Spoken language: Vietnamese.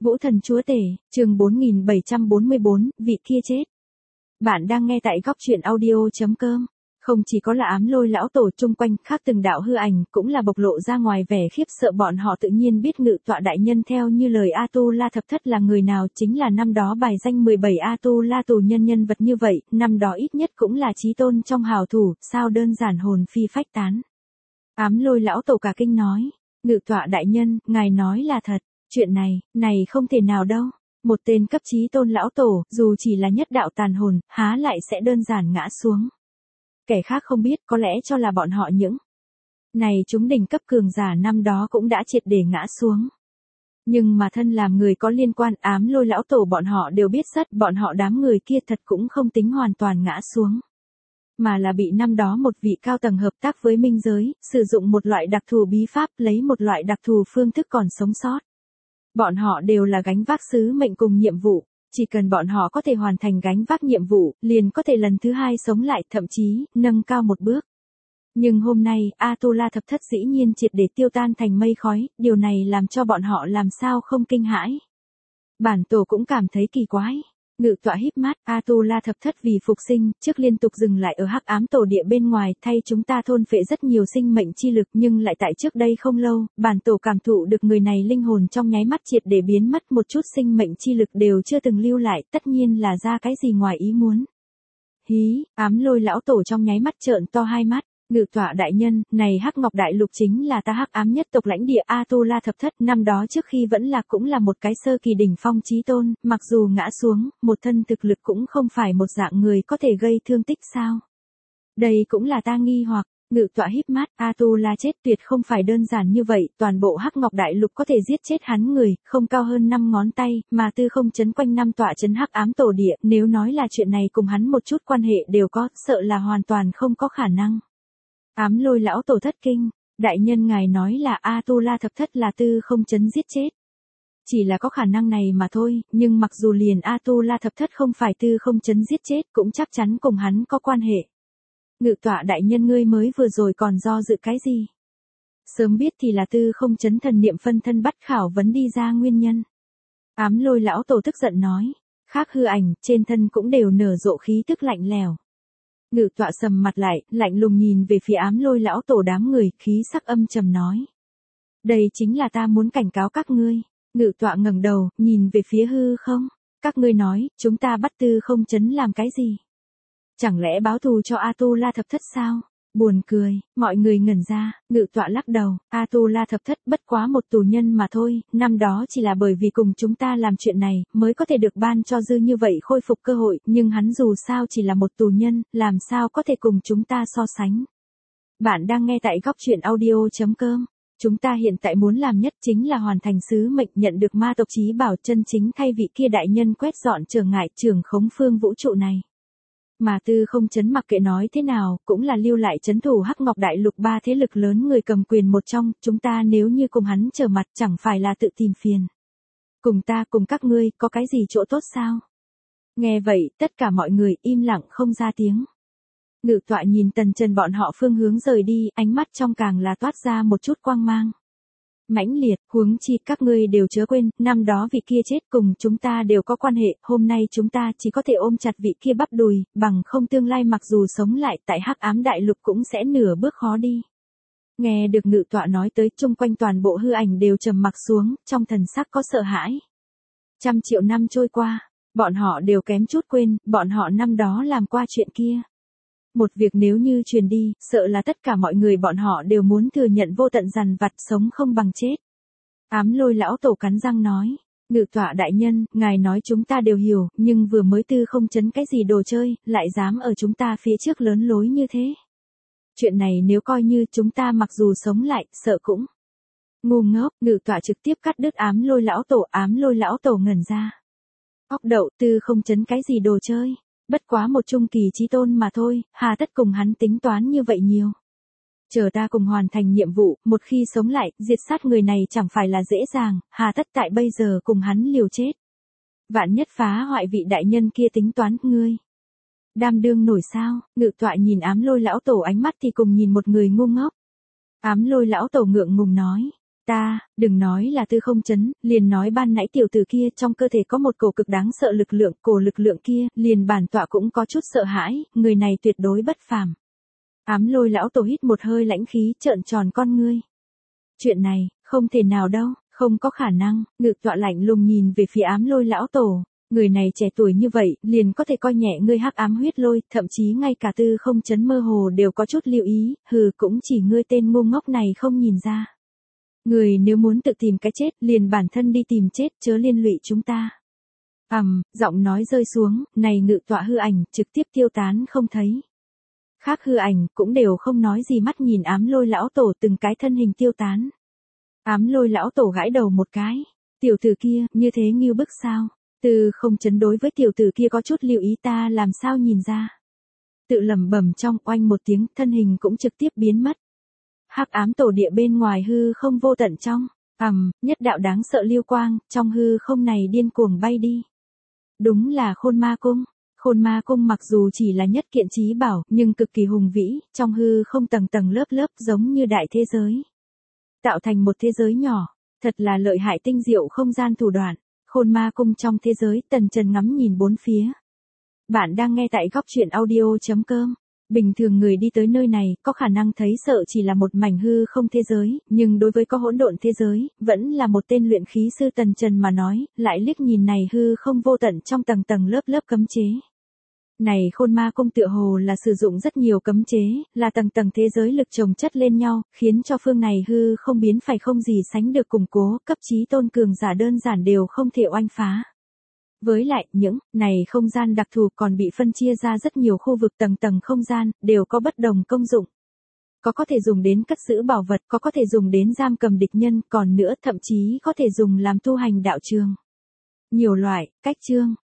Vũ thần chúa tể, chương 4744, vị kia chết. Bạn đang nghe tại góc truyện audio.com. Không chỉ có là ám lôi lão tổ chung quanh, khác từng đạo hư ảnh cũng là bộc lộ ra ngoài vẻ khiếp sợ. Bọn họ tự nhiên biết ngự tọa đại nhân theo như lời A-tu-la thập thất là người nào, chính là năm đó bài danh 17 A-tu-la tù nhân. Nhân vật như vậy, năm đó ít nhất cũng là chí tôn trong hào thủ, sao đơn giản hồn phi phách tán. Ám lôi lão tổ cả kinh nói, ngự tọa đại nhân, ngài nói là thật. Chuyện này không thể nào đâu. Một tên cấp chí tôn lão tổ, dù chỉ là nhất đạo tàn hồn, há lại sẽ đơn giản ngã xuống. Kẻ khác không biết, có lẽ cho là bọn họ những này chúng đỉnh cấp cường giả năm đó cũng đã triệt để ngã xuống. Nhưng mà thân làm người có liên quan, ám lôi lão tổ bọn họ đều biết rất, bọn họ đám người kia thật cũng không tính hoàn toàn ngã xuống. Mà là bị năm đó một vị cao tầng hợp tác với minh giới, sử dụng một loại đặc thù bí pháp, lấy một loại đặc thù phương thức còn sống sót. Bọn họ đều là gánh vác sứ mệnh cùng nhiệm vụ, chỉ cần bọn họ có thể hoàn thành gánh vác nhiệm vụ, liền có thể lần thứ hai sống lại, thậm chí, nâng cao một bước. Nhưng hôm nay, A-tu-la thập thất dĩ nhiên triệt để tiêu tan thành mây khói, điều này làm cho bọn họ làm sao không kinh hãi. Bản tổ cũng cảm thấy kỳ quái. Ngự tọa híp mắt, A-tu-la thập thất vì phục sinh, trước liên tục dừng lại ở hắc ám tổ địa bên ngoài, thay chúng ta thôn phệ rất nhiều sinh mệnh chi lực, nhưng lại tại trước đây không lâu, bản tổ cảm thụ được người này linh hồn trong nháy mắt triệt để biến mất, một chút sinh mệnh chi lực đều chưa từng lưu lại, tất nhiên là ra cái gì ngoài ý muốn. Hí, ám lôi lão tổ trong nháy mắt trợn to hai mắt. Ngự tọa đại nhân, này hắc ngọc đại lục chính là ta hắc ám nhất tộc lãnh địa A-tu-la thập thất, năm đó trước khi vẫn là cũng là một cái sơ kỳ đỉnh phong chí tôn, mặc dù ngã xuống, một thân thực lực cũng không phải một dạng người có thể gây thương tích sao. Đây cũng là ta nghi hoặc. Ngự tọa híp mắt, A-tu-la chết tuyệt không phải đơn giản như vậy, toàn bộ hắc ngọc đại lục có thể giết chết hắn người, không cao hơn 5 ngón tay, mà tư không chấn quanh 5 tọa chấn hắc ám tổ địa, nếu nói là chuyện này cùng hắn một chút quan hệ đều có, sợ là hoàn toàn không có khả năng. Ám lôi lão tổ thất kinh, đại nhân ngài nói là A-tu-la thập thất là tư không chấn giết chết. Chỉ là có khả năng này mà thôi, nhưng mặc dù liền A-tu-la thập thất không phải tư không chấn giết chết cũng chắc chắn cùng hắn có quan hệ. Ngự tọa đại nhân ngươi mới vừa rồi còn do dự cái gì? Sớm biết thì là tư không chấn thần niệm phân thân bắt khảo vấn đi ra nguyên nhân. Ám lôi lão tổ tức giận nói, khác hư ảnh, trên thân cũng đều nở rộ khí tức lạnh lẽo. Ngự tọa sầm mặt lại, lạnh lùng nhìn về phía ám lôi lão tổ đám người, khí sắc âm trầm nói. Đây chính là ta muốn cảnh cáo các ngươi. Ngự tọa ngẩng đầu, nhìn về phía hư không. Các ngươi nói, chúng ta bắt tư không chấn làm cái gì? Chẳng lẽ báo thù cho A-tu-la thập thất sao? Buồn cười, mọi người ngẩn ra, ngự tọa lắc đầu, A-tu-la thập thất bất quá một tù nhân mà thôi, năm đó chỉ là bởi vì cùng chúng ta làm chuyện này, mới có thể được ban cho dư như vậy khôi phục cơ hội, nhưng hắn dù sao chỉ là một tù nhân, làm sao có thể cùng chúng ta so sánh. Bạn đang nghe tại góc truyện audio.com. Chúng ta hiện tại muốn làm nhất chính là hoàn thành sứ mệnh, nhận được ma tộc chí bảo chân chính thay vị kia đại nhân quét dọn trở ngại trưởng khống phương vũ trụ này. Mà tư không chấn mặc kệ nói thế nào, cũng là lưu lại chấn thủ hắc ngọc đại lục ba thế lực lớn người cầm quyền một trong, chúng ta nếu như cùng hắn trở mặt chẳng phải là tự tìm phiền. Cùng ta cùng các ngươi, có cái gì chỗ tốt sao? Nghe vậy, tất cả mọi người im lặng không ra tiếng. Ngự tọa nhìn tần trần bọn họ phương hướng rời đi, ánh mắt trong càng là toát ra một chút quang mang. Mãnh liệt, huống chi các ngươi đều chớ quên, năm đó vị kia chết cùng chúng ta đều có quan hệ, hôm nay chúng ta chỉ có thể ôm chặt vị kia bắp đùi, bằng không tương lai mặc dù sống lại tại hắc ám đại lục cũng sẽ nửa bước khó đi. Nghe được ngự tọa nói tới, chung quanh toàn bộ hư ảnh đều trầm mặc xuống, trong thần sắc có sợ hãi. 100 triệu năm trôi qua, bọn họ đều kém chút quên, bọn họ năm đó làm qua chuyện kia. Một việc nếu như truyền đi, sợ là tất cả mọi người bọn họ đều muốn thừa nhận vô tận dằn vặt, sống không bằng chết. Ám lôi lão tổ cắn răng nói, ngự tọa đại nhân, ngài nói chúng ta đều hiểu, nhưng vừa mới tư không chấn cái gì đồ chơi, lại dám ở chúng ta phía trước lớn lối như thế. Chuyện này nếu coi như chúng ta mặc dù sống lại, sợ cũng ngu ngốc. Ngự tọa trực tiếp cắt đứt ám lôi lão tổ ngẩn ra. Óc đậu, tư không chấn cái gì đồ chơi. Bất quá một trung kỳ chí tôn mà thôi, hà tất cùng hắn tính toán như vậy nhiều. Chờ ta cùng hoàn thành nhiệm vụ, một khi sống lại, diệt sát người này chẳng phải là dễ dàng, hà tất tại bây giờ cùng hắn liều chết. Vạn nhất phá hoại vị đại nhân kia tính toán, ngươi đam đương nổi sao? Ngự tọa nhìn ám lôi lão tổ ánh mắt thì cùng nhìn một người ngu ngốc. Ám lôi lão tổ ngượng ngùng nói, Đừng nói là tư không chấn, liền nói ban nãy tiểu tử kia trong cơ thể có một cổ cực đáng sợ lực lượng, cổ lực lượng kia, liền bản tọa cũng có chút sợ hãi, người này tuyệt đối bất phàm. Ám Lôi lão tổ hít một hơi lãnh khí, trợn tròn con ngươi. Chuyện này, không thể nào đâu, không có khả năng. Ngự tọa lạnh lùng nhìn về phía Ám Lôi lão tổ. Người này trẻ tuổi như vậy, liền có thể coi nhẹ ngươi hắc ám huyết lôi, thậm chí ngay cả tư không chấn mơ hồ đều có chút lưu ý, cũng chỉ ngươi tên ngu ngốc này không nhìn ra. Người nếu muốn tự tìm cái chết, liền bản thân đi tìm chết, chớ liên lụy chúng ta. Giọng nói rơi xuống, này ngự tọa hư ảnh, trực tiếp tiêu tán không thấy. Khác hư ảnh, cũng đều không nói gì, mắt nhìn Ám Lôi lão tổ từng cái thân hình tiêu tán. Ám Lôi lão tổ gãi đầu một cái. Tiểu tử kia, như thế nghiêu bức sao? Tư không chấn đối với tiểu tử kia có chút lưu ý, ta làm sao nhìn ra. Tự lẩm bẩm trong, oanh một tiếng, thân hình cũng trực tiếp biến mất. Hắc ám tổ địa bên ngoài hư không vô tận trong, nhất đạo đáng sợ lưu quang, trong hư không này điên cuồng bay đi. Đúng là Khôn Ma Cung. Khôn Ma Cung mặc dù chỉ là nhất kiện chí bảo, nhưng cực kỳ hùng vĩ, trong hư không tầng tầng lớp lớp giống như đại thế giới. Tạo thành một thế giới nhỏ, thật là lợi hại tinh diệu không gian thủ đoạn. Khôn Ma Cung trong thế giới, Tần Trần ngắm nhìn bốn phía. Bạn đang nghe tại góc truyện audio.com. Bình thường người đi tới nơi này, có khả năng thấy sợ chỉ là một mảnh hư không thế giới, nhưng đối với có hỗn độn thế giới, vẫn là một tên luyện khí sư Tần Trần mà nói, lại liếc nhìn này hư không vô tận trong tầng tầng lớp lớp cấm chế. Này Khôn Ma Cung tựa hồ là sử dụng rất nhiều cấm chế, là tầng tầng thế giới lực chồng chất lên nhau, khiến cho phương này hư không biến phải không gì sánh được củng cố, cấp chí tôn cường giả đơn giản đều không thể oanh phá. Với lại, những này không gian đặc thù còn bị phân chia ra rất nhiều khu vực tầng tầng không gian, đều có bất đồng công dụng. Có thể dùng đến cất giữ bảo vật, có thể dùng đến giam cầm địch nhân, còn nữa thậm chí có thể dùng làm tu hành đạo trường. Nhiều loại, cách chương,